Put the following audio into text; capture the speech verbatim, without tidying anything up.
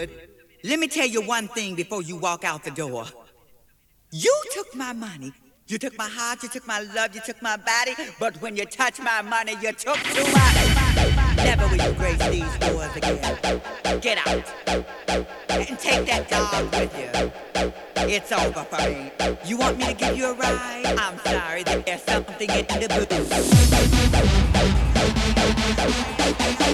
good. Let me tell you one thing before you walk out the door. You took my money. You took my heart, you took my love, you took my body. But when you touch my money, you took too much. Never will you grace these doors again. Get out. And take that dog with you. It's over for me. You want me to give you a ride? I'm sorry, there's something in the booth.